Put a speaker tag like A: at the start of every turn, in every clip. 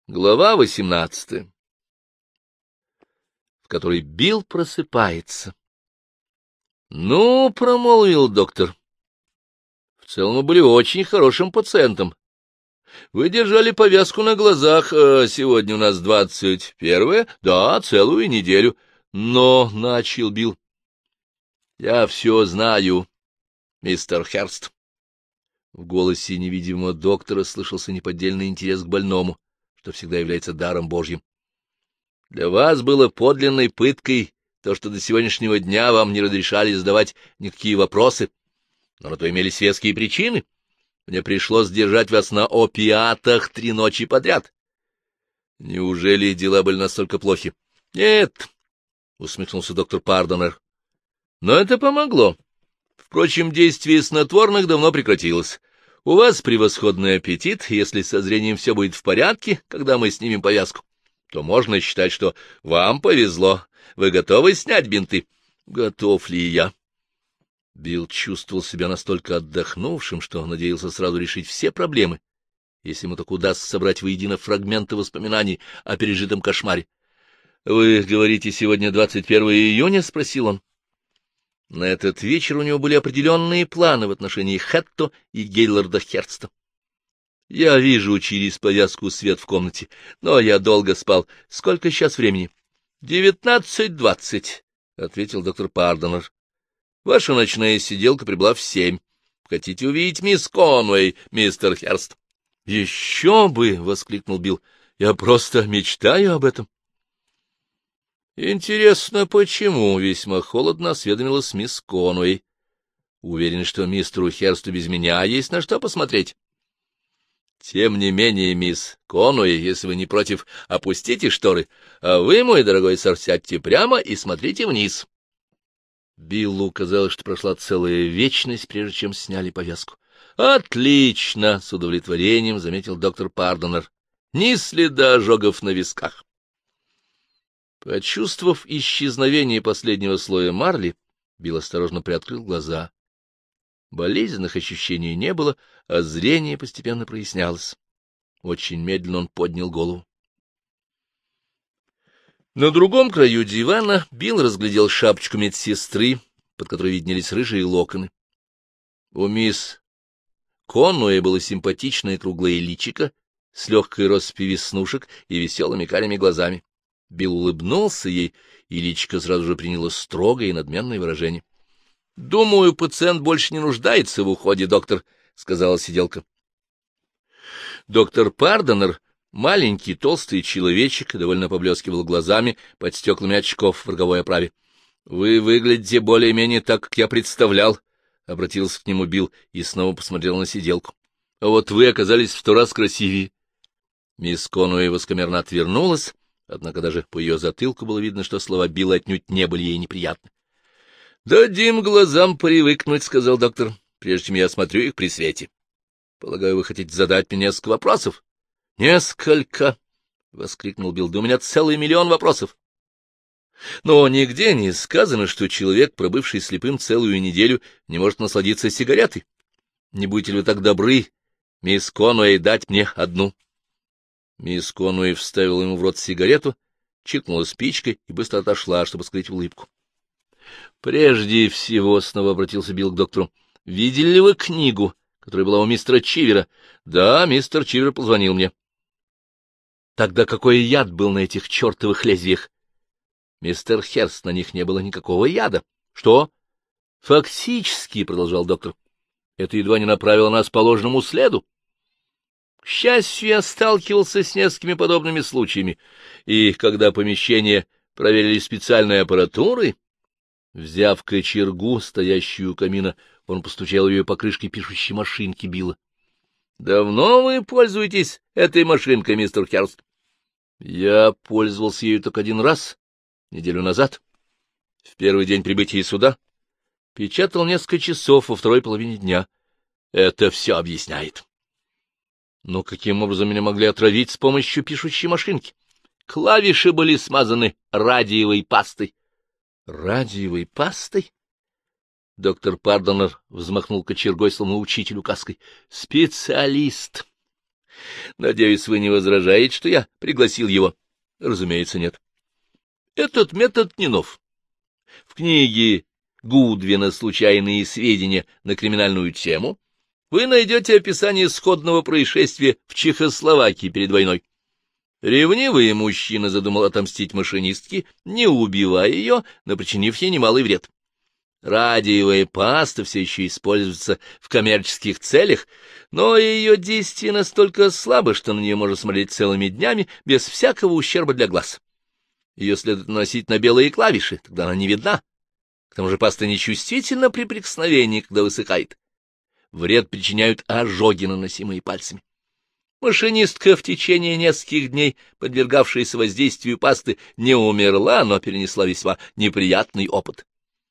A: Глава 18, в которой Билл просыпается. — Ну, — промолвил доктор, — в целом вы были очень хорошим пациентом. Вы держали повязку на глазах, сегодня у нас 21-е, да, целую неделю. Но, — начал Билл, — я все знаю, мистер Херст. В голосе невидимого доктора слышался неподдельный интерес к больному, что всегда является даром Божьим. Для вас было подлинной пыткой то, что до сегодняшнего дня вам не разрешали задавать никакие вопросы, но на то имелись веские причины. Мне пришлось держать вас на опиатах 3 ночи подряд. Неужели дела были настолько плохи? — Нет, — усмехнулся доктор Пардонер. — Но это помогло. Впрочем, действие снотворных давно прекратилось. У вас превосходный аппетит, если со зрением все будет в порядке, когда мы снимем повязку, то можно считать, что вам повезло. Вы готовы снять бинты? Готов ли я? Билл чувствовал себя настолько отдохнувшим, что надеялся сразу решить все проблемы, если ему так удастся собрать воедино фрагменты воспоминаний о пережитом кошмаре. — Вы говорите, сегодня 21 июня? — спросил он. На этот вечер у него были определенные планы в отношении Хэтто и Гейлорда Херста. — Я вижу через повязку свет в комнате, но я долго спал. Сколько сейчас времени? — 19:20, — ответил доктор Пардонер. — Ваша ночная сиделка прибыла в 7. Хотите увидеть мисс Конуэй, мистер Херст? — Еще бы! — воскликнул Билл. — Я просто мечтаю об этом. — Интересно, почему? — весьма холодно осведомилась мисс Конуэй. — Уверен, что мистеру Херсту без меня есть на что посмотреть. — Тем не менее, мисс Конуэй, если вы не против, опустите шторы, а вы, мой дорогой сэр, сядьте прямо и смотрите вниз. Биллу казалось, что прошла целая вечность, прежде чем сняли повязку. — Отлично! — с удовлетворением заметил доктор Пардонер. — Ни следа ожогов на висках. Почувствовав исчезновение последнего слоя марли, Билл осторожно приоткрыл глаза. Болезненных ощущений не было, а зрение постепенно прояснялось. Очень медленно он поднял голову. На другом краю дивана Билл разглядел шапочку медсестры, под которой виднелись рыжие локоны. У мисс Конуэй было симпатичное круглое личико с легкой россыпью веснушек и веселыми карими глазами. Билл улыбнулся ей, и личико сразу же приняло строгое и надменное выражение. — Думаю, пациент больше не нуждается в уходе, доктор, — сказала сиделка. Доктор Пардонер, маленький толстый человечек, довольно поблескивал глазами под стеклами очков в роговой оправе. — Вы выглядите более-менее так, как я представлял, — обратился к нему Билл и снова посмотрел на сиделку. — А вот вы оказались в 100 раз красивее. Мисс Конуэй высокомерно отвернулась, однако даже по ее затылку было видно, что слова Билла отнюдь не были ей неприятны. — Дадим глазам привыкнуть, — сказал доктор, — прежде чем я осмотрю их при свете. Полагаю, вы хотите задать мне несколько вопросов? — Несколько! — воскликнул Билл. — Да у меня целый миллион вопросов. Но нигде не сказано, что человек, пробывший слепым целую неделю, не может насладиться сигаретой. Не будете ли вы так добры, мисс Конуэй, дать мне одну? Мисс Конуэй вставила ему в рот сигарету, чиркнула спичкой и быстро отошла, чтобы скрыть улыбку. — Прежде всего, — снова обратился Билл к доктору, — видели ли вы книгу, которая была у мистера Чивера? — Да, мистер Чивер позвонил мне. — Тогда какой яд был на этих чертовых лезвиях? — Мистер Херст, на них не было никакого яда. — Что? — Фактически, — продолжал доктор, — это едва не направило нас по ложному следу. К счастью, я сталкивался с несколькими подобными случаями, и когда помещение проверили специальной аппаратурой, взяв кочергу, стоящую у камина, он постучал ее по крышке пишущей машинки Билла. — Давно вы пользуетесь этой машинкой, мистер Херст? — Я пользовался ею только 1 раз, неделю назад, в первый день прибытия сюда. Печатал несколько часов во второй половине дня. Это все объясняет. Но каким образом меня могли отравить с помощью пишущей машинки? Клавиши были смазаны радиевой пастой. Радиевой пастой? Доктор Пардонер взмахнул кочергой, словно учитель указкой. Специалист. Надеюсь, вы не возражаете, что я пригласил его? Разумеется, нет. Этот метод не нов. В книге Гудвина «Случайные сведения на криминальную тему» вы найдете описание сходного происшествия в Чехословакии перед войной. Ревнивый мужчина задумал отомстить машинистке, не убивая ее, но причинив ей немалый вред. Радиевая паста все еще используется в коммерческих целях, но ее действие настолько слабо, что на нее можно смотреть целыми днями без всякого ущерба для глаз. Ее следует наносить на белые клавиши, тогда она не видна. К тому же паста нечувствительна при прикосновении, когда высыхает. Вред причиняют ожоги, наносимые пальцами. Машинистка, в течение нескольких дней подвергавшаяся воздействию пасты, не умерла, но перенесла весьма неприятный опыт.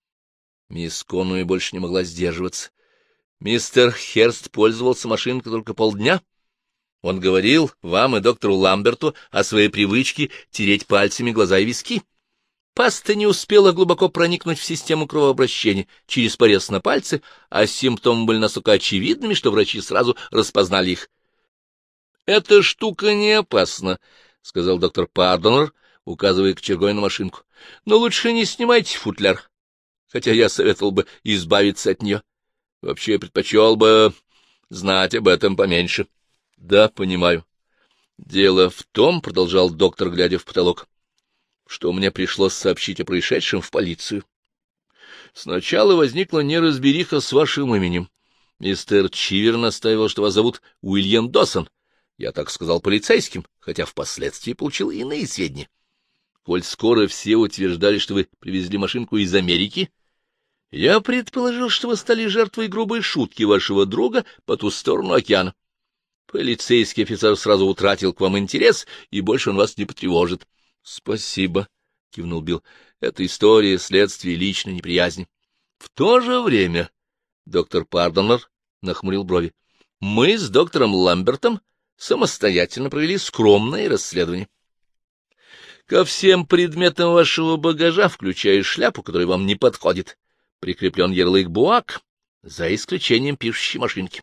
A: Мисс Конуэй больше не могла сдерживаться. Мистер Херст пользовался машинкой только полдня. Он говорил вам и доктору Ламберту о своей привычке тереть пальцами глаза и виски. Паста не успела глубоко проникнуть в систему кровообращения через порез на пальце, а симптомы были настолько очевидными, что врачи сразу распознали их. — Эта штука не опасна, — сказал доктор Пардонер, указывая кочергой на машинку. — Но лучше не снимайте футляр, хотя я советовал бы избавиться от нее. Вообще я предпочел бы знать об этом поменьше. — Да, понимаю. Дело в том, — продолжал доктор, глядя в потолок, — что мне пришлось сообщить о происшедшем в полицию. Сначала возникла неразбериха с вашим именем. Мистер Чивер настаивал, что вас зовут Уильям Досон. Я так сказал полицейским, хотя впоследствии получил иные сведения. Коль скоро все утверждали, что вы привезли машинку из Америки, я предположил, что вы стали жертвой грубой шутки вашего друга по ту сторону океана. Полицейский офицер сразу утратил к вам интерес, и больше он вас не потревожит. — Спасибо, — кивнул Билл. — Это история следствия личной неприязни. В то же время доктор Пардонер нахмурил брови. Мы с доктором Ламбертом самостоятельно провели скромное расследование. Ко всем предметам вашего багажа, включая шляпу, которая вам не подходит, прикреплен ярлык «БУАК», за исключением пишущей машинки.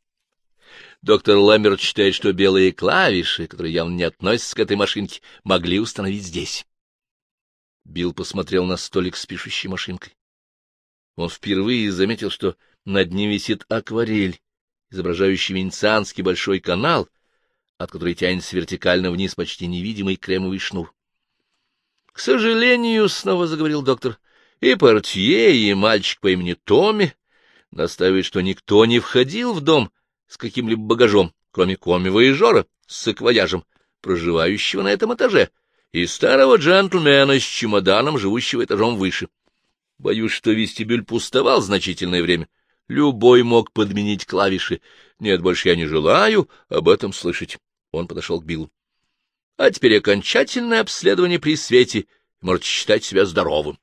A: Доктор Ламберт считает, что белые клавиши, которые явно не относятся к этой машинке, могли установить здесь. Билл посмотрел на столик с пишущей машинкой. Он впервые заметил, что над ним висит акварель, изображающий Венецианский большой канал, от которой тянется вертикально вниз почти невидимый кремовый шнур. — К сожалению, — снова заговорил доктор, — и портье, и мальчик по имени Томми настаивают, что никто не входил в дом с каким-либо багажом, кроме комми-вояжера с саквояжем, проживающего на этом этаже, и старого джентльмена с чемоданом, живущего этажом выше. Боюсь, что вестибюль пустовал значительное время. Любой мог подменить клавиши. Нет, больше я не желаю об этом слышать. Он подошел к Биллу. — А теперь окончательное обследование при свете. Можете считать себя здоровым.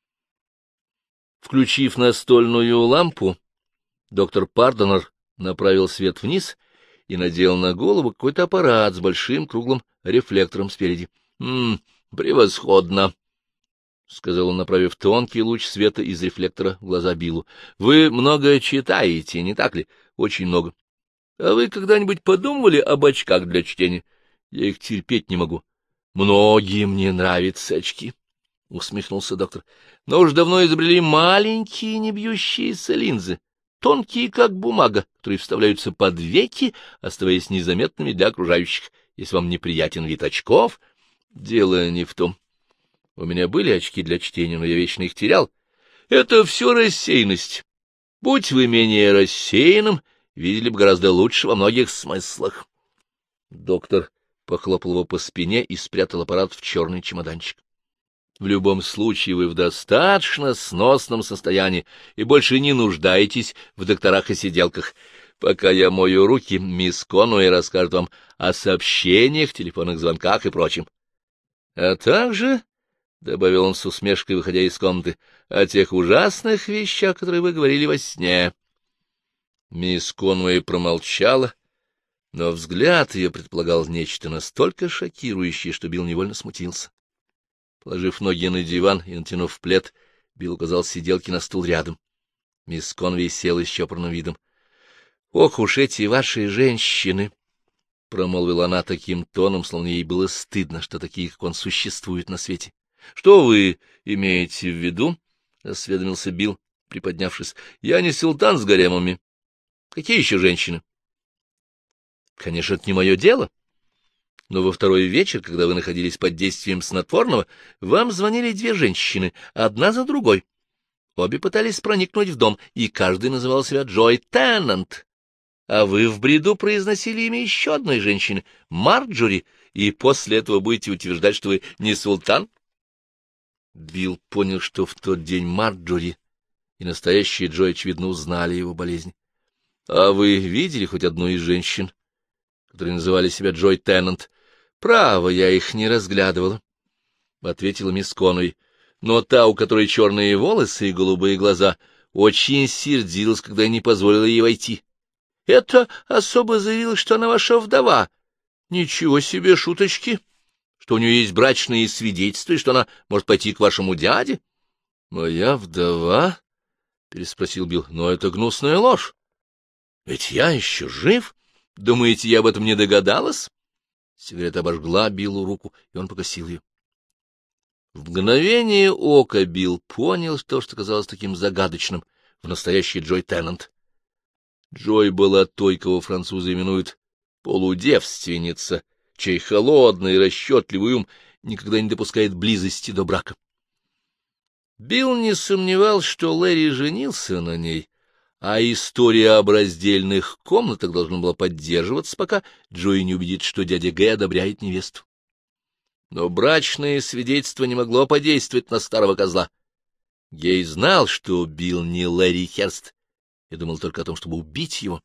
A: Включив настольную лампу, доктор Пардонер направил свет вниз и надел на голову какой-то аппарат с большим круглым рефлектором спереди. — Превосходно! — сказал он, направив тонкий луч света из рефлектора в глаза Биллу. — Вы много читаете, не так ли? Очень много. А вы когда-нибудь подумывали об очках для чтения? Я их терпеть не могу. — Многим не нравятся очки, — усмехнулся доктор. — Но уж давно изобрели маленькие небьющиеся линзы, тонкие, как бумага, которые вставляются под веки, оставаясь незаметными для окружающих. Если вам неприятен вид очков, дело не в том. У меня были очки для чтения, но я вечно их терял. Это все рассеянность. Будь вы менее рассеянным, видели бы гораздо лучше во многих смыслах. Доктор похлопал его по спине и спрятал аппарат в черный чемоданчик. В любом случае вы в достаточно сносном состоянии и больше не нуждаетесь в докторах и сиделках. Пока я мою руки, мисс Конуэй расскажет вам о сообщениях, телефонных звонках и прочем. А также, — добавил он с усмешкой, выходя из комнаты, — о тех ужасных вещах, которые вы говорили во сне. Мисс Конуэй промолчала, но взгляд ее предполагал нечто настолько шокирующее, что Билл невольно смутился. Положив ноги на диван и натянув плед, Билл указал сиделке на стул рядом. Мисс Конуэй села с чопорным видом. — Ох уж эти ваши женщины! — промолвила она таким тоном, словно ей было стыдно, что такие, как он, существуют на свете. — Что вы имеете в виду? — осведомился Билл, приподнявшись. — Я не султан с гаремами. Какие еще женщины? — Конечно, это не мое дело. Но во второй вечер, когда вы находились под действием снотворного, вам звонили две женщины, одна за другой. Обе пытались проникнуть в дом, и каждый называл себя Джой Теннант. А вы в бреду произносили имя еще одной женщины, Марджори, и после этого будете утверждать, что вы не султан? Билл понял, что в тот день Марджори и настоящие Джой, очевидно, узнали его болезнь. — А вы видели хоть одну из женщин, которые называли себя Джой Теннант? — Право, я их не разглядывала, — ответила мисс Конуэй. Но та, у которой черные волосы и голубые глаза, очень сердилась, когда я не позволила ей войти. Это особо заявила, что она ваша вдова. Ничего себе шуточки, что у нее есть брачные свидетельства, и что она может пойти к вашему дяде. — Моя вдова? — переспросил Билл. — Но это гнусная ложь. Ведь я еще жив. Думаете, я об этом не догадалась? Сигарета обожгла Биллу руку, и он погасил ее. В мгновение ока Билл понял то, что казалось таким загадочным в настоящей Джой Теннант. Джой была той, кого французы именуют полудевственница, чей холодный и расчетливый ум никогда не допускает близости до брака. Билл не сомневался, что Лэри женился на ней, а история об раздельных комнатах должна была поддерживаться, пока Джой не убедит, что дядя Г. одобряет невесту. Но брачное свидетельство не могло подействовать на старого козла. Гей знал, что Билл не Лэри Херст, и думал только о том, чтобы убить его.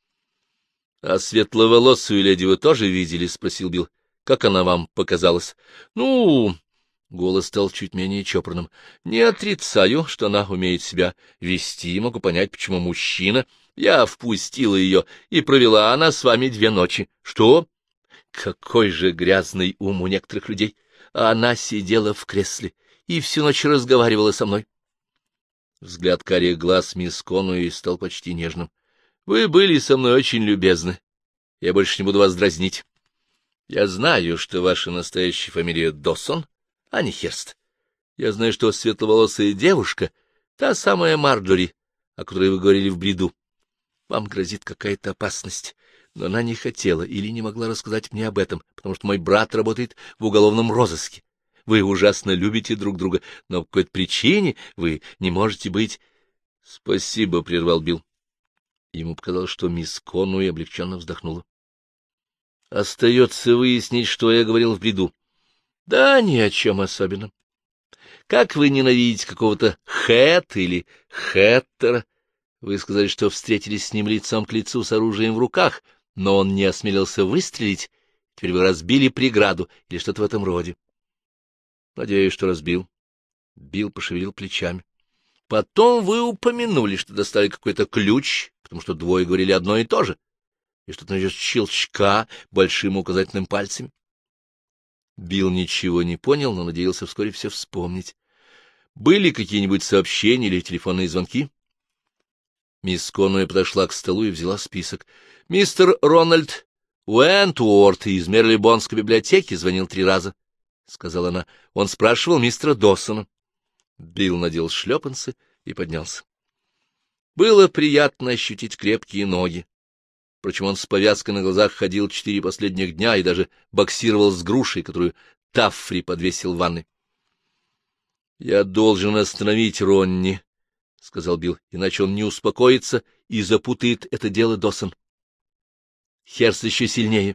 A: — А светловолосую леди вы тоже видели? — спросил Билл. — Как она вам показалась? — Ну... — голос стал чуть менее чопорным. — Не отрицаю, что она умеет себя вести, могу понять, почему мужчина. Я впустила ее, и провела она с вами 2 ночи. — Что? — Какой же грязный ум у некоторых людей! Она сидела в кресле и всю ночь разговаривала со мной. Взгляд карих глаз мисс Конуэй стал почти нежным. — Вы были со мной очень любезны. Я больше не буду вас дразнить. Я знаю, что ваша настоящая фамилия Доссон, а не Херст. Я знаю, что светловолосая девушка — та самая Марджори, о которой вы говорили в бреду. Вам грозит какая-то опасность, но она не хотела или не могла рассказать мне об этом, потому что мой брат работает в уголовном розыске. Вы ужасно любите друг друга, но по какой-то причине вы не можете быть... — Спасибо, — прервал Билл. Ему показалось, что мисс Конуэй облегченно вздохнула. — Остается выяснить, что я говорил в бреду. — Да, ни о чем особенном. Как вы ненавидите какого-то Хэт или Хэттера? Вы сказали, что встретились с ним лицом к лицу с оружием в руках, но он не осмелился выстрелить. Теперь вы разбили преграду или что-то в этом роде. Надеюсь, что разбил. Билл пошевелил плечами. Потом вы упомянули, что достали какой-то ключ, потому что двое говорили одно и то же, и что-то насчет щелчка большим указательным пальцами. Билл ничего не понял, но надеялся вскоре все вспомнить. Были какие-нибудь сообщения или телефонные звонки? Мисс Конуэй подошла к столу и взяла список. Мистер Рональд Уэнтуорт из Мерлибонской библиотеки звонил 3 раза, — сказала она. Он спрашивал мистера Доссона. Билл надел шлепанцы и поднялся. Было приятно ощутить крепкие ноги. Впрочем, он с повязкой на глазах ходил 4 последних дня и даже боксировал с грушей, которую Таффри подвесил в ванной. — Я должен остановить Ронни, — сказал Билл, — иначе он не успокоится и запутает это дело Доссон. Херст еще сильнее.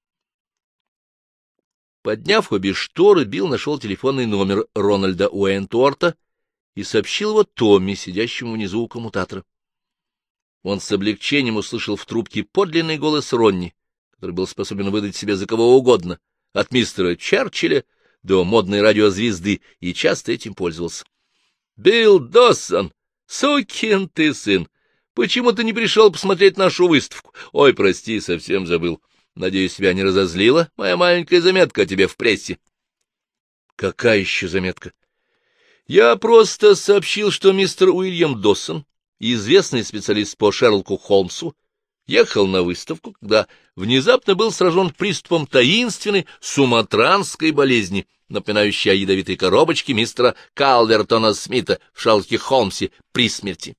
A: Подняв обе шторы, Билл нашел телефонный номер Рональда Уэнтуорта и сообщил его Томми, сидящему внизу у коммутатора. Он с облегчением услышал в трубке подлинный голос Ронни, который был способен выдать себя за кого угодно, от мистера Черчилля до модной радиозвезды, и часто этим пользовался. — Билл Доссон, сукин ты сын! Почему ты не пришел посмотреть нашу выставку? Ой, прости, совсем забыл. Надеюсь, тебя не разозлила моя маленькая заметка о тебе в прессе? — Какая еще заметка? — Я просто сообщил, что мистер Уильям Доссон, известный специалист по Шерлоку Холмсу, ехал на выставку, когда внезапно был сражен приступом таинственной суматранской болезни, напоминающей о ядовитой коробочке мистера Калвертона Смита в Шерлоке Холмсе при смерти.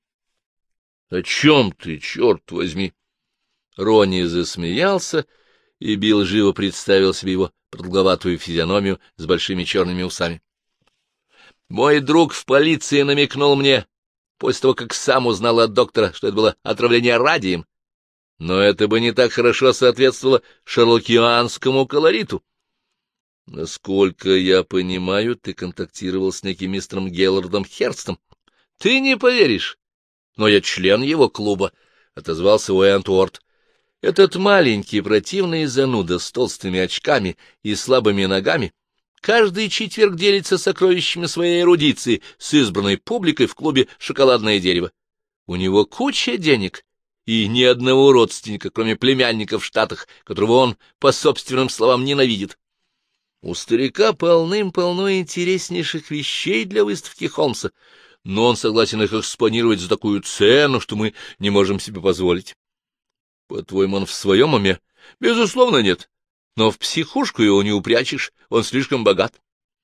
A: — О чем ты, черт возьми? Ронни засмеялся, и Билл живо представил себе его продолговатую физиономию с большими черными усами. — Мой друг в полиции намекнул мне, после того, как сам узнал от доктора, что это было отравление радием, но это бы не так хорошо соответствовало шерлокианскому колориту. Насколько я понимаю, ты контактировал с неким мистером Геллардом Херстом. — Ты не поверишь, но я член его клуба, — отозвался Уэнтворд. Этот маленький противный зануда с толстыми очками и слабыми ногами каждый четверг делится сокровищами своей эрудиции с избранной публикой в клубе «Шоколадное дерево». У него куча денег и ни одного родственника, кроме племянника в Штатах, которого он, по собственным словам, ненавидит. У старика полным-полно интереснейших вещей для выставки Холмса, но он согласен их экспонировать за такую цену, что мы не можем себе позволить. По-твоему, он в своем уме? Безусловно, нет. Но в психушку его не упрячешь, он слишком богат.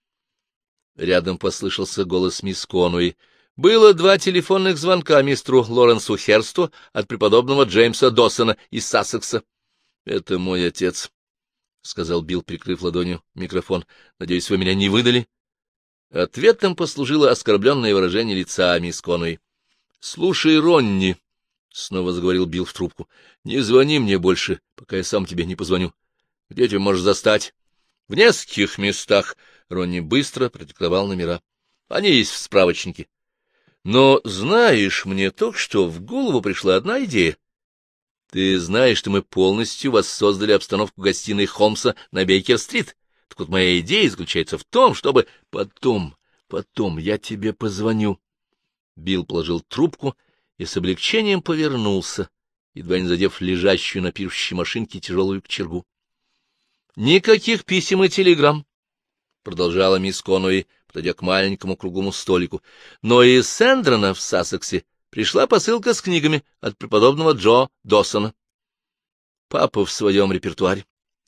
A: Рядом послышался голос мисс Конуэй. Было 2 телефонных звонка мистеру Лоренсу Херсту от преподобного Джеймса Доссона из Сассекса. — Это мой отец, — сказал Билл, прикрыв ладонью микрофон. — Надеюсь, вы меня не выдали? Ответом послужило оскорбленное выражение лица мисс Конуэй. — Слушай, Ронни, — снова заговорил Билл в трубку, — не звони мне больше, пока я сам тебе не позвоню. Где тебя можешь застать? — В нескольких местах. Ронни быстро продиктовал номера. Они есть в справочнике. Но, знаешь, мне только что в голову пришла одна идея. Ты знаешь, что мы полностью воссоздали обстановку гостиной Холмса на Бейкер-стрит. Так вот, моя идея заключается в том, чтобы... Потом я тебе позвоню. Билл положил трубку и с облегчением повернулся, едва не задев лежащую на пишущей машинке тяжелую кочергу. — Никаких писем и телеграмм, — продолжала мисс Конуэй, подойдя к маленькому круглому столику. — Но из Сэндрона в Сассексе пришла посылка с книгами от преподобного Джо Доссона. — Папа в своем репертуаре,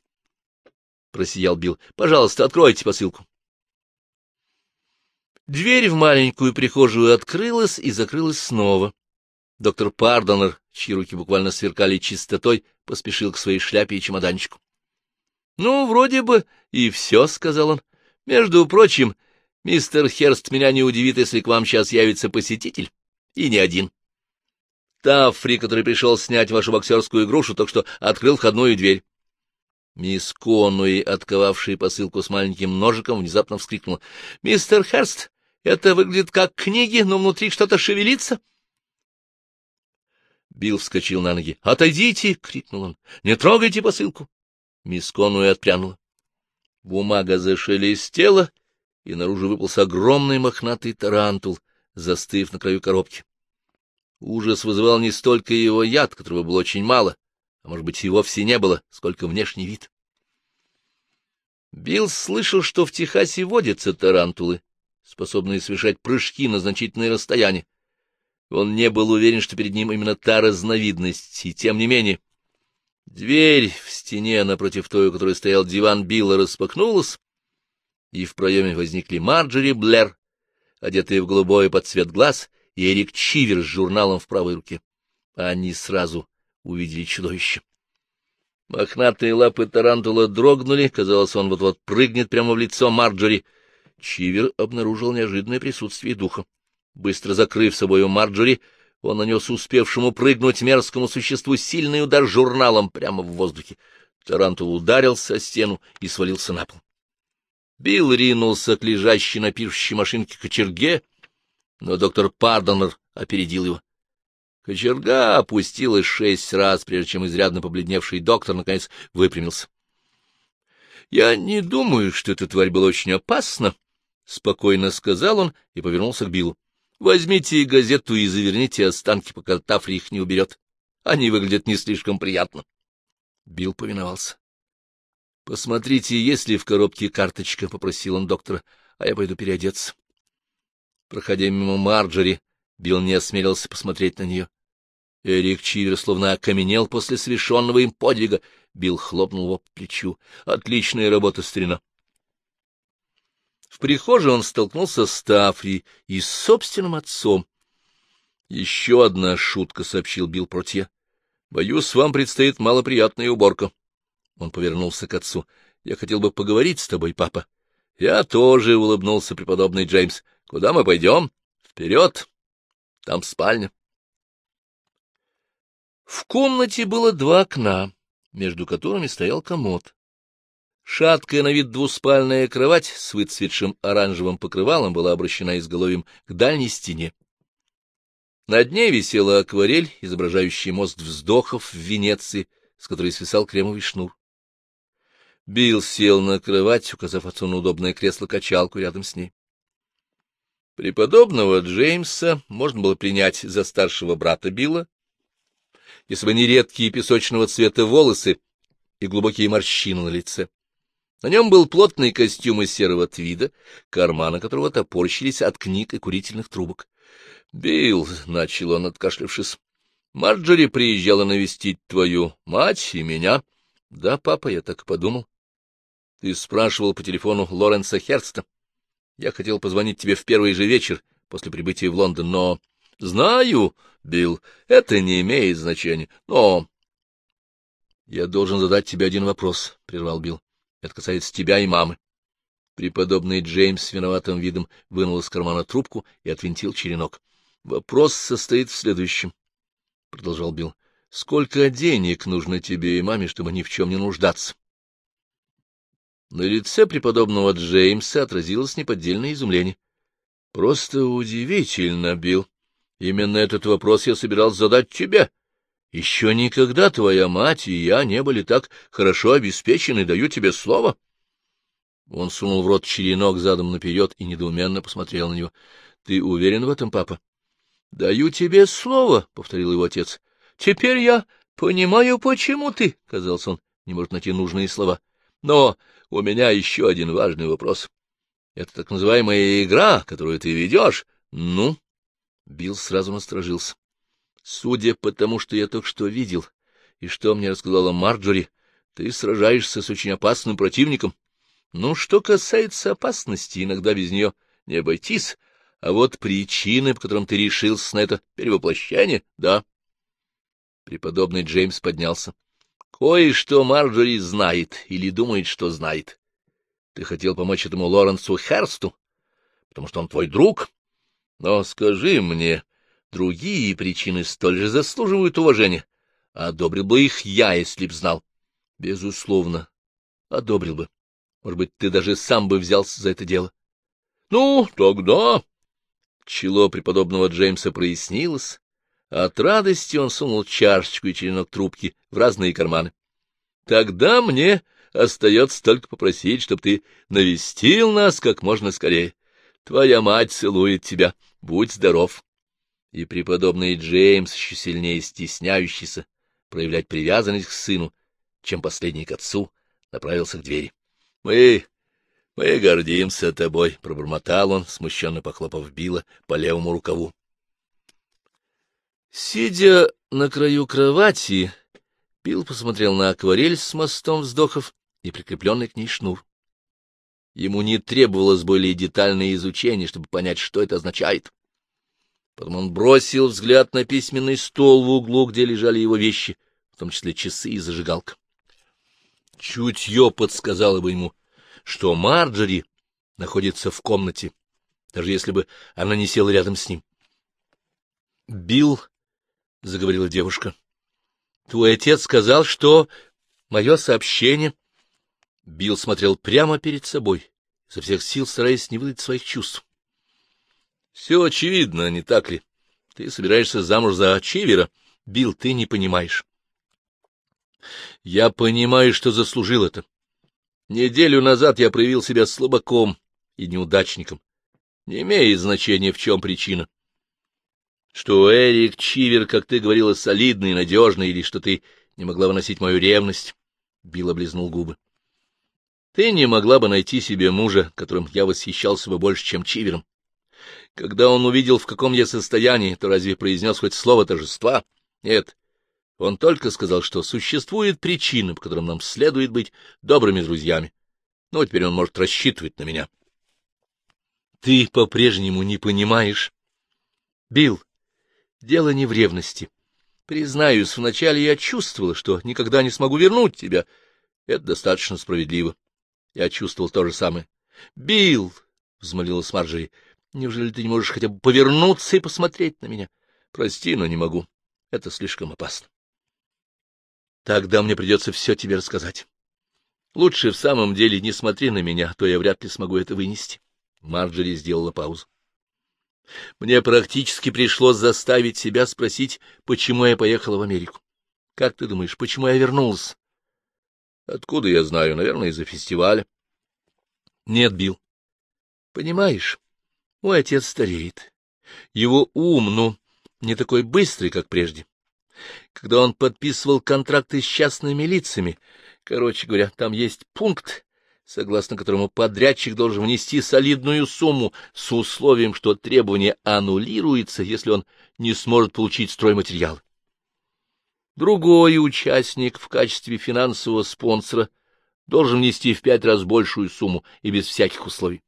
A: — просиял Билл. — Пожалуйста, откройте посылку. Дверь в маленькую прихожую открылась и закрылась снова. Доктор Пардонер, чьи руки буквально сверкали чистотой, поспешил к своей шляпе и чемоданчику. — Ну, вроде бы и все, — сказал он. — Между прочим, мистер Херст, меня не удивит, если к вам сейчас явится посетитель, и не один. Таффри, который пришел снять вашу боксерскую грушу, только что открыл входную дверь. Мисс Конуэй, отковавшая посылку с маленьким ножиком, внезапно вскрикнула. — Мистер Херст, это выглядит как книги, но внутри что-то шевелится. Билл вскочил на ноги. — Отойдите! — крикнул он. — Не трогайте посылку! Мисс Конуэй отпрянула. Бумага зашелестела, и наружу выпался огромный мохнатый тарантул, застыв на краю коробки. Ужас вызывал не столько его яд, которого было очень мало, а, может быть, и вовсе не было, сколько внешний вид. Билл слышал, что в Техасе водятся тарантулы, способные совершать прыжки на значительные расстояния. Он не был уверен, что перед ним именно та разновидность, и тем не менее. Дверь в стене напротив той, у которой стоял диван Билла, распахнулась, и в проеме возникли Марджори Блэр, одетые в голубой под цвет глаз, и Эрик Чивер с журналом в правой руке. Они сразу увидели чудовище. Мохнатые лапы тарантула дрогнули, казалось, он вот-вот прыгнет прямо в лицо Марджори. Чивер обнаружил неожиданное присутствие духа. Быстро закрыв собою Марджори, он нанес успевшему прыгнуть мерзкому существу сильный удар журналом прямо в воздухе. Тарантул ударился о стену и свалился на пол. Билл ринулся к лежащей на пишущей машинке кочерге, но доктор Пардонер опередил его. Кочерга опустилась 6 раз, прежде чем изрядно побледневший доктор наконец выпрямился. — Я не думаю, что эта тварь была очень опасна, — спокойно сказал он и повернулся к Биллу. — Возьмите газету и заверните останки, пока Таффри их не уберет. Они выглядят не слишком приятно. Билл повиновался. — Посмотрите, есть ли в коробке карточка, — попросил он доктора, — а я пойду переодеться. Проходя мимо Марджори, Билл не осмелился посмотреть на нее. Эрик Чивер словно окаменел после совершенного им подвига. Билл хлопнул его по плечу. — Отличная работа, старина. В прихожей он столкнулся с Тафри и с собственным отцом. — Еще одна шутка, — сообщил Билл Портье. — Боюсь, вам предстоит малоприятная уборка. Он повернулся к отцу. — Я хотел бы поговорить с тобой, папа. — Я тоже, — улыбнулся преподобный Джеймс. — Куда мы пойдем? — Вперед. Там спальня. В комнате было 2 окна, между которыми стоял комод. Шаткая на вид двуспальная кровать с выцветшим оранжевым покрывалом была обращена изголовьем к дальней стене. Над ней висела акварель, изображающая мост вздохов в Венеции, с которой свисал кремовый шнур. Билл сел на кровать, указав отцу на удобное кресло-качалку рядом с ней. Преподобного Джеймса можно было принять за старшего брата Билла, если бы не редкие песочного цвета волосы и глубокие морщины на лице. На нем был плотный костюм из серого твида, карманы которого топорщились от книг и курительных трубок. — Билл, — начал он, откашлявшись, — Марджори приезжала навестить твою мать и меня. — Да, папа, я так и подумал. — Ты спрашивал по телефону Лоренса Херста. Я хотел позвонить тебе в первый же вечер после прибытия в Лондон, но... — Знаю, Билл, это не имеет значения, но... — Я должен задать тебе один вопрос, — прервал Билл. — Это касается тебя и мамы. Преподобный Джеймс с виноватым видом вынул из кармана трубку и отвинтил черенок. — Вопрос состоит в следующем, — продолжал Билл. — Сколько денег нужно тебе и маме, чтобы ни в чем не нуждаться? На лице преподобного Джеймса отразилось неподдельное изумление. — Просто удивительно, Билл. Именно этот вопрос я собирался задать тебе. Еще никогда твоя мать и я не были так хорошо обеспечены, даю тебе слово. Он сунул в рот черенок задом наперед и недоуменно посмотрел на него. — Ты уверен в этом, папа? — Даю тебе слово, — повторил его отец. — Теперь я понимаю, почему ты, — казалось, он не может найти нужные слова. — Но у меня еще один важный вопрос. Это так называемая игра, которую ты ведешь. Ну? Билл сразу насторожился. Судя по тому, что я только что видел, и что мне рассказала Марджори, ты сражаешься с очень опасным противником. Ну, что касается опасности, иногда без нее не обойтись, а вот причины, по которым ты решился на это перевоплощение, да. Преподобный Джеймс поднялся. Кое-что Марджори знает или думает, что знает. Ты хотел помочь этому Лоренсу Херсту, потому что он твой друг. Но скажи мне, другие причины столь же заслуживают уважения. Одобрил бы их я, если б знал. Безусловно, одобрил бы. Может быть, ты даже сам бы взялся за это дело. Ну, тогда... Чело преподобного Джеймса прояснилось. От радости он сунул чашечку и черенок трубки в разные карманы. Тогда мне остается только попросить, чтобы ты навестил нас как можно скорее. Твоя мать целует тебя. Будь здоров. И преподобный Джеймс, еще сильнее стесняющийся проявлять привязанность к сыну, чем последний к отцу, направился к двери. — Мы гордимся тобой, — пробормотал он, смущенно похлопав Билла по левому рукаву. Сидя на краю кровати, Билл посмотрел на акварель с мостом вздохов и прикрепленный к ней шнур. Ему не требовалось более детальное изучение, чтобы понять, что это означает. Потом он бросил взгляд на письменный стол в углу, где лежали его вещи, в том числе часы и зажигалка. Чутье подсказало бы ему, что Марджори находится в комнате, даже если бы она не села рядом с ним. — Билл, — заговорила девушка, — твой отец сказал, что мое сообщение... Билл смотрел прямо перед собой, изо всех сил стараясь не выдать своих чувств. — Все очевидно, не так ли? Ты собираешься замуж за Чивера? Билл, ты не понимаешь. — Я понимаю, что заслужил это. Неделю назад я проявил себя слабаком и неудачником. Не имеет значения, в чем причина. Что Эрик Чивер, как ты говорила, солидный и надежный, или что ты не могла выносить мою ревность. Билл облизнул губы. Ты не могла бы найти себе мужа, которым я восхищался бы больше, чем Чивером. Когда он увидел, в каком я состоянии, то разве произнес хоть слово торжества? Нет, он только сказал, что существует причина, по которым нам следует быть добрыми друзьями. Но теперь он может рассчитывать на меня. Ты по-прежнему не понимаешь. Билл, дело не в ревности. Признаюсь, вначале я чувствовала, что никогда не смогу вернуть тебя. Это достаточно справедливо. Я чувствовал то же самое. — Билл, — взмолилась Марджори, — неужели ты не можешь хотя бы повернуться и посмотреть на меня? Прости, но не могу. Это слишком опасно. Тогда мне придется все тебе рассказать. Лучше в самом деле не смотри на меня, а то я вряд ли смогу это вынести. Марджори сделала паузу. Мне практически пришлось заставить себя спросить, почему я поехала в Америку. Как ты думаешь, почему я вернулась? Откуда я знаю? Наверное, из-за фестиваля. Нет, Билл. Понимаешь, мой отец стареет. Его ум, не такой быстрый, как прежде. Когда он подписывал контракты с частными лицами, короче говоря, там есть пункт, согласно которому подрядчик должен внести солидную сумму с условием, что требование аннулируется, если он не сможет получить стройматериалы. Другой участник в качестве финансового спонсора должен внести в 5 раз большую сумму и без всяких условий.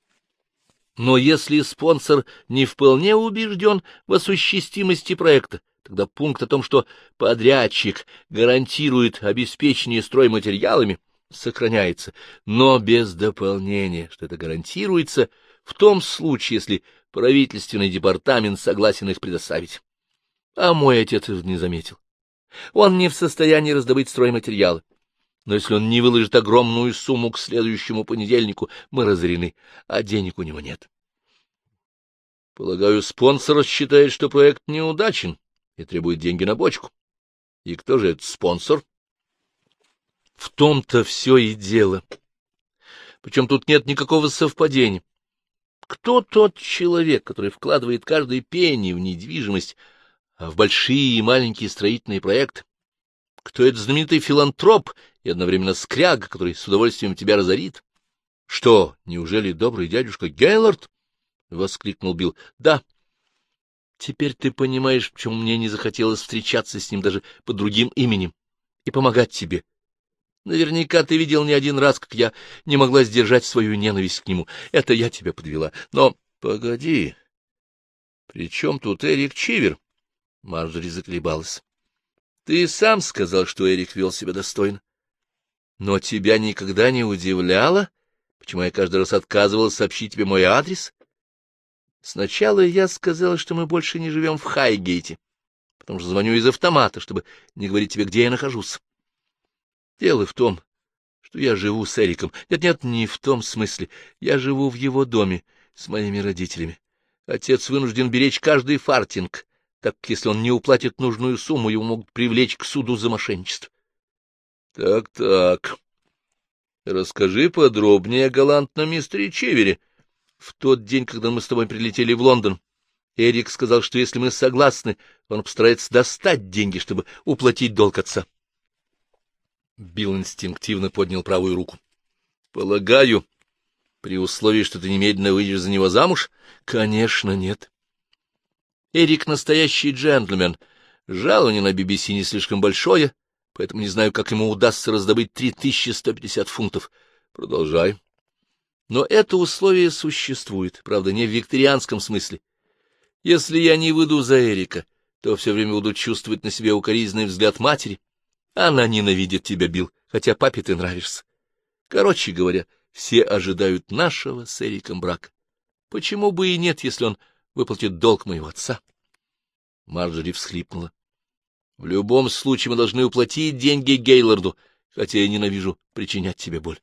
A: Но если спонсор не вполне убежден в осуществимости проекта, тогда пункт о том, что подрядчик гарантирует обеспечение стройматериалами, сохраняется, но без дополнения, что это гарантируется в том случае, если правительственный департамент согласен их предоставить. А мой отец это не заметил. Он не в состоянии раздобыть стройматериалы. Но если он не выложит огромную сумму к следующему понедельнику, мы разорены, а денег у него нет. Полагаю, спонсор считает, что проект неудачен и требует деньги на бочку. И кто же этот спонсор? В том-то все и дело. Причем тут нет никакого совпадения. Кто тот человек, который вкладывает каждый пенни в недвижимость, в большие и маленькие строительные проекты? Кто этот знаменитый филантроп и одновременно скряга, который с удовольствием тебя разорит? — Что, неужели добрый дядюшка Гейлорд? — воскликнул Билл. — Да. Теперь ты понимаешь, почему мне не захотелось встречаться с ним даже под другим именем и помогать тебе. Наверняка ты видел не один раз, как я не могла сдержать свою ненависть к нему. Это я тебя подвела. Но погоди. При чем тут Эрик Чивер? Марджори заколебалась. Ты сам сказал, что Эрик вел себя достойно. Но тебя никогда не удивляло, почему я каждый раз отказывалась сообщить тебе мой адрес? Сначала я сказала, что мы больше не живем в Хайгейте, потому что звоню из автомата, чтобы не говорить тебе, где я нахожусь. Дело в том, что я живу с Эриком. Нет, не в том смысле. Я живу в его доме с моими родителями. Отец вынужден беречь каждый фартинг, так как если он не уплатит нужную сумму, его могут привлечь к суду за мошенничество. Так. Расскажи подробнее о галантном мистере Чивере. В тот день, когда мы с тобой прилетели в Лондон, Эрик сказал, что если мы согласны, он постарается достать деньги, чтобы уплатить долг отца. Билл инстинктивно поднял правую руку. — Полагаю, при условии, что ты немедленно выйдешь за него замуж? — Конечно, нет. Эрик настоящий джентльмен. Жалование на BBC не слишком большое, поэтому не знаю, как ему удастся раздобыть 3150 фунтов. Продолжай. Но это условие существует, правда, не в викторианском смысле. Если я не выйду за Эрика, то все время буду чувствовать на себе укоризненный взгляд матери. Она ненавидит тебя, Билл, хотя папе ты нравишься. Короче говоря, все ожидают нашего с Эриком брака. Почему бы и нет, если он выплатит долг моего отца? Марджори всхлипнула. В любом случае мы должны уплатить деньги Гейлорду, хотя я ненавижу причинять тебе боль.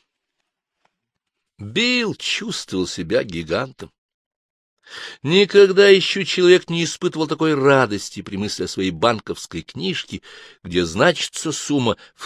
A: Билл чувствовал себя гигантом. Никогда еще человек не испытывал такой радости при мысли о своей банковской книжке, где значится сумма в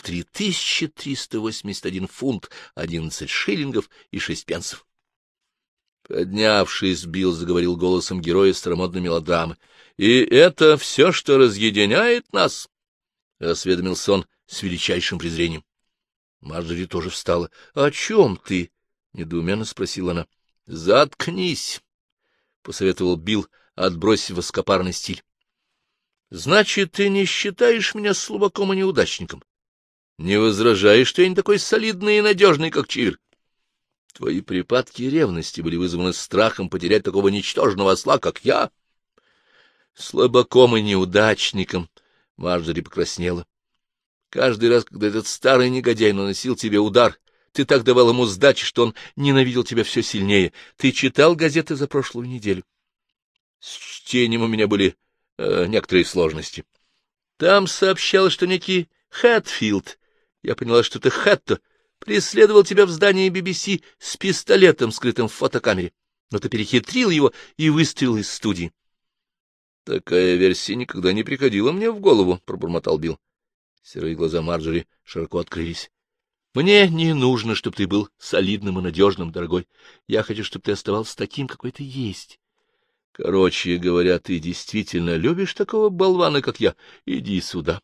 A: 3381 фунт 11 шиллингов и 6 пенсов. Поднявшись, Билл заговорил голосом героя старомодной мелодрамы. — И это все, что разъединяет нас? — осведомился он с величайшим презрением. Марджори тоже встала. — О чем ты? — недоуменно спросила она. — Заткнись! — посоветовал Билл, отбросив высокопарный стиль. Значит, ты не считаешь меня слабаком и неудачником? Не возражаешь, что я не такой солидный и надежный, как Чивер? Твои припадки ревности были вызваны страхом потерять такого ничтожного осла, как я? Слабаком и неудачником. Марджори покраснела. Каждый раз, когда этот старый негодяй наносил тебе удар, ты так давал ему сдачи, что он ненавидел тебя все сильнее. Ты читал газеты за прошлую неделю? С чтением у меня были некоторые сложности. Там сообщалось, что некий Хэтфилд, я поняла, что это Хэтто, преследовал тебя в здании BBC с пистолетом, скрытым в фотокамере, но ты перехитрил его и выстрелил из студии. — Такая версия никогда не приходила мне в голову, — пробормотал Билл. Серые глаза Марджори широко открылись. — Мне не нужно, чтобы ты был солидным и надежным, дорогой. Я хочу, чтобы ты оставался таким, какой ты есть. Короче говоря, ты действительно любишь такого болвана, как я. Иди сюда.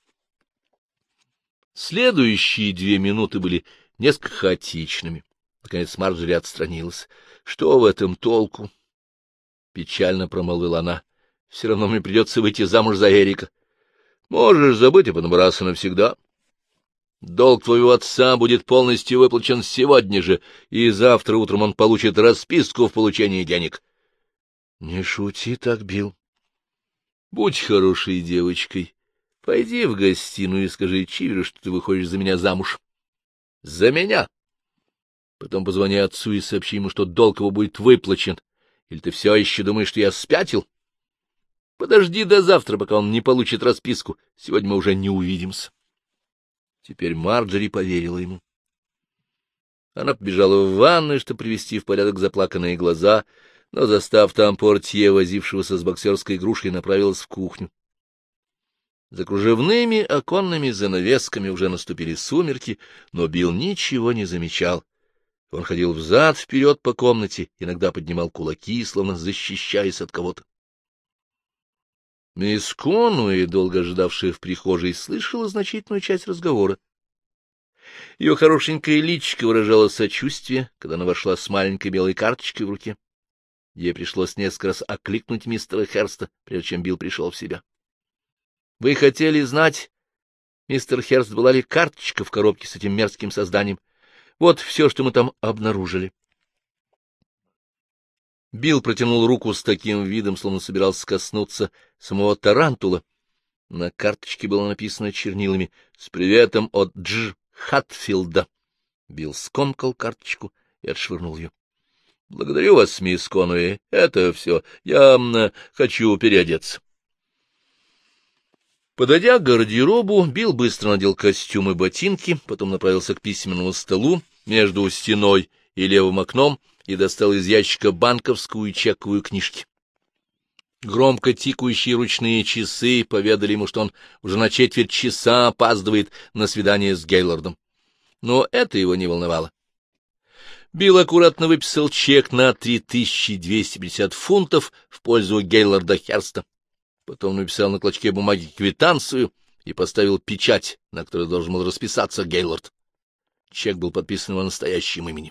A: Следующие 2 минуты были несколько хаотичными. Наконец Марджори отстранилась. — Что в этом толку? — печально промолвила она. — Все равно мне придется выйти замуж за Эрика. Можешь забыть об этом раз и навсегда. Долг твоего отца будет полностью выплачен сегодня же, и завтра утром он получит расписку в получении денег. — Не шути так, Билл. Будь хорошей девочкой. Пойди в гостиную и скажи Чиверу, что ты выходишь за меня замуж. За меня. Потом позвони отцу и сообщи ему, что долг его будет выплачен. Или ты все еще думаешь, что я спятил? Подожди до завтра, пока он не получит расписку. Сегодня мы уже не увидимся. Теперь Марджори поверила ему. Она побежала в ванную, чтобы привести в порядок заплаканные глаза, но, застав там портье, возившегося с боксерской грушей, направилась в кухню. За кружевными оконными занавесками уже наступили сумерки, но Билл ничего не замечал. Он ходил взад-вперед по комнате, иногда поднимал кулаки, словно защищаясь от кого-то. Мисс Конуэй, долго ожидавшая в прихожей, слышала значительную часть разговора. Ее хорошенькое личико выражало сочувствие, когда она вошла с маленькой белой карточкой в руке. Ей пришлось несколько раз окликнуть мистера Херста, прежде чем Билл пришел в себя. — Вы хотели знать, мистер Херст, была ли карточка в коробке с этим мерзким созданием? Вот все, что мы там обнаружили. Билл протянул руку с таким видом, словно собирался коснуться самого тарантула. На карточке было написано чернилами «С приветом от Дж. Хатфилда». Билл скомкал карточку и отшвырнул ее. — Благодарю вас, мисс Конуэй. Это все. Я хочу переодеться. Подойдя к гардеробу, Билл быстро надел костюм и ботинки, потом направился к письменному столу между стеной и левым окном и достал из ящика банковскую и чековую книжки. Громко тикающие ручные часы поведали ему, что он уже на четверть часа опаздывает на свидание с Гейлордом. Но это его не волновало. Билл аккуратно выписал чек на 3250 фунтов в пользу Гейлорда Херста. Потом написал на клочке бумаги квитанцию и поставил печать, на которой должен был расписаться Гейлорд. Чек был подписан его настоящим именем.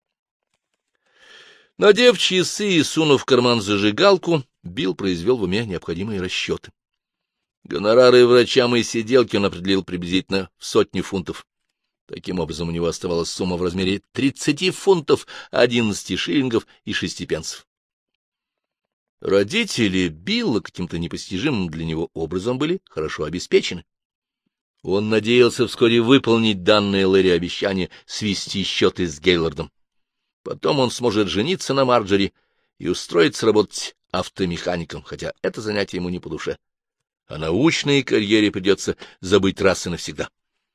A: Надев часы и сунув в карман зажигалку, Билл произвел в уме необходимые расчеты. Гонорары врачам и сиделки он определил приблизительно в 100 фунтов. Таким образом, у него оставалась сумма в размере 30 фунтов, 11 шиллингов и 6 пенсов. Родители Билла каким-то непостижимым для него образом были хорошо обеспечены. Он надеялся вскоре выполнить данное Лэри обещание свести счеты с Гейлордом. Потом он сможет жениться на Марджори и устроиться работать автомехаником, хотя это занятие ему не по душе. О научной карьере придется забыть раз и навсегда.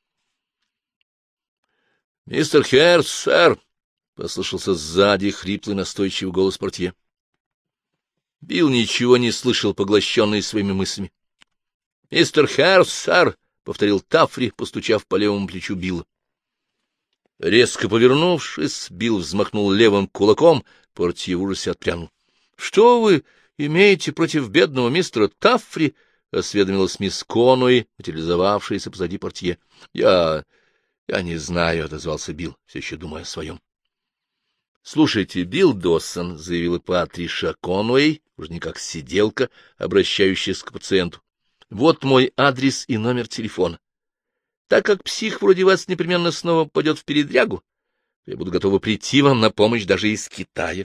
A: — Мистер Херст, сэр! — послышался сзади хриплый настойчивый голос портье. Билл ничего не слышал, поглощенный своими мыслями. — Мистер Херст, сэр! — повторил Тафри, постучав по левому плечу Билла. Резко повернувшись, Билл взмахнул левым кулаком, портье в ужасе отпрянул. — Что вы имеете против бедного мистера Тафри? — осведомилась мисс Конуэй, материализовавшаяся позади портье. — Я не знаю, — отозвался Билл, все еще думая о своем. — Слушайте, Билл Доссон, — заявила Патриша Конуэй, уже не как сиделка, обращающаяся к пациенту. Вот мой адрес и номер телефона. Так как псих вроде вас непременно снова пойдет в передрягу, я буду готова прийти вам на помощь даже из Китая.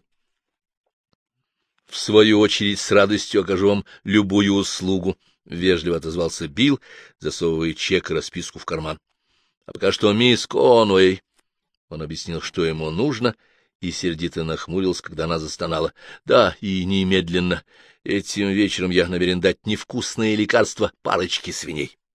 A: В свою очередь с радостью окажу вам любую услугу, — вежливо отозвался Билл, засовывая чек и расписку в карман. — А пока что мисс Конуэй. Он объяснил, что ему нужно, и сердито нахмурился, когда она застонала. — Да, и немедленно. Этим вечером я намерен дать невкусное лекарство парочке свиней.